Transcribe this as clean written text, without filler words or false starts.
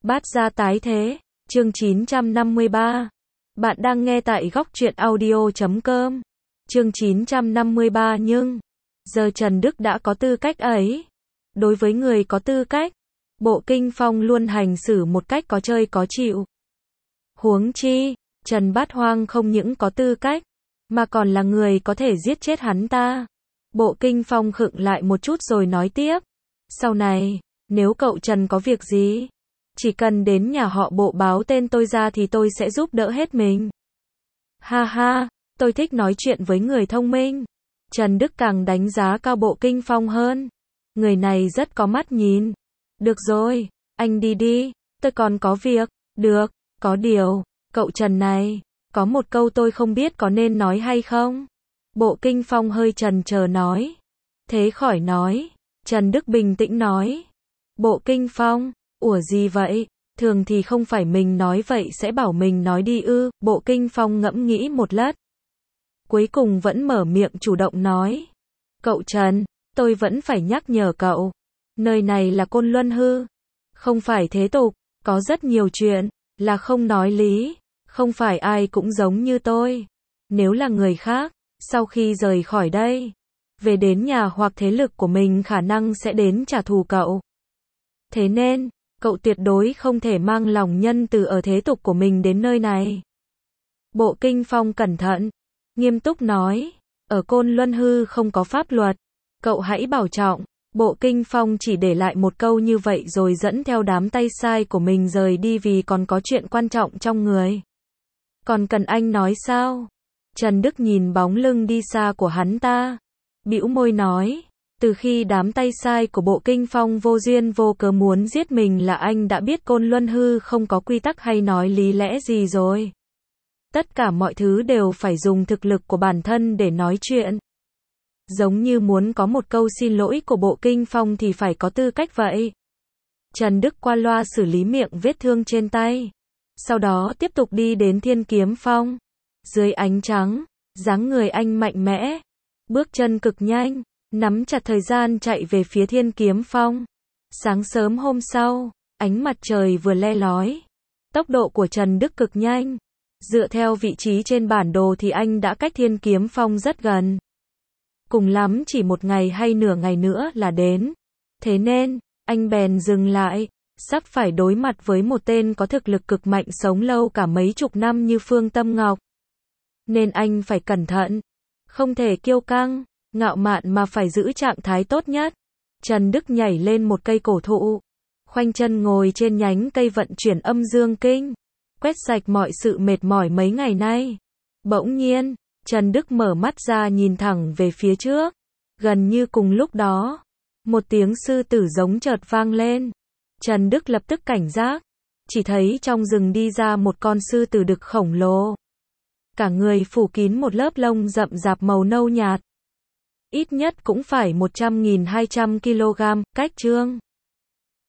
Bát gia tái thế, chương 953. Bạn đang nghe tại góc truyện audio.com. Chương 953 nhưng, giờ Trần Đức đã có tư cách ấy. Đối với người có tư cách, Bộ Kinh Phong luôn hành xử một cách có chơi có chịu. Huống chi, Trần Bát Hoang không những có tư cách, mà còn là người có thể giết chết hắn ta. Bộ Kinh Phong khựng lại một chút rồi nói tiếp. Sau này, nếu cậu Trần có việc gì, chỉ cần đến nhà họ Bộ báo tên tôi ra thì tôi sẽ giúp đỡ hết mình. Ha ha, tôi thích nói chuyện với người thông minh. Trần Đức càng đánh giá cao Bộ Kinh Phong hơn. Người này rất có mắt nhìn. Được rồi, anh đi đi, tôi còn có việc. Được, có điều, cậu Trần này, có một câu tôi không biết có nên nói hay không? Bộ Kinh Phong hơi chần chờ nói. Thế khỏi nói. Trần Đức bình tĩnh nói. Bộ Kinh Phong, ủa gì vậy? Thường thì không phải mình nói vậy sẽ bảo mình nói đi ư? Bộ Kinh Phong ngẫm nghĩ một lát. Cuối cùng vẫn mở miệng chủ động nói. Cậu Trần, tôi vẫn phải nhắc nhở cậu. Nơi này là Côn Luân Hư. Không phải thế tục, có rất nhiều chuyện, là không nói lý. Không phải ai cũng giống như tôi. Nếu là người khác, sau khi rời khỏi đây, về đến nhà hoặc thế lực của mình khả năng sẽ đến trả thù cậu. Thế nên, cậu tuyệt đối không thể mang lòng nhân từ ở thế tục của mình đến nơi này. Bộ Kinh Phong cẩn thận, nghiêm túc nói, ở Côn Luân Hư không có pháp luật, cậu hãy bảo trọng. Bộ Kinh Phong chỉ để lại một câu như vậy rồi dẫn theo đám tay sai của mình rời đi vì còn có chuyện quan trọng trong người. Còn cần anh nói sao? Trần Đức nhìn bóng lưng đi xa của hắn ta, bĩu môi nói. Từ khi đám tay sai của Bộ Kinh Phong vô duyên vô cớ muốn giết mình là anh đã biết Côn Luân Hư không có quy tắc hay nói lý lẽ gì rồi. Tất cả mọi thứ đều phải dùng thực lực của bản thân để nói chuyện. Giống như muốn có một câu xin lỗi của Bộ Kinh Phong thì phải có tư cách vậy. Trần Đức qua loa xử lý miệng vết thương trên tay. Sau đó tiếp tục đi đến Thiên Kiếm Phong. Dưới ánh trắng, dáng người anh mạnh mẽ, bước chân cực nhanh, nắm chặt thời gian chạy về phía Thiên Kiếm Phong. Sáng sớm hôm sau, ánh mặt trời vừa le lói. Tốc độ của Trần Đức cực nhanh. Dựa theo vị trí trên bản đồ thì anh đã cách Thiên Kiếm Phong rất gần. Cùng lắm chỉ một ngày hay nửa ngày nữa là đến. Thế nên, anh bèn dừng lại, sắp phải đối mặt với một tên có thực lực cực mạnh sống lâu cả mấy chục năm như Phương Tâm Ngọc. Nên anh phải cẩn thận, không thể kiêu căng, ngạo mạn mà phải giữ trạng thái tốt nhất. Trần Đức nhảy lên một cây cổ thụ, khoanh chân ngồi trên nhánh cây vận chuyển âm dương kinh, quét sạch mọi sự mệt mỏi mấy ngày nay. Bỗng nhiên, Trần Đức mở mắt ra nhìn thẳng về phía trước. Gần như cùng lúc đó, một tiếng sư tử giống chợt vang lên. Trần Đức lập tức cảnh giác, chỉ thấy trong rừng đi ra một con sư tử đực khổng lồ. Cả người phủ kín một lớp lông rậm rạp màu nâu nhạt. Ít nhất cũng phải 100.200 kg, cách chương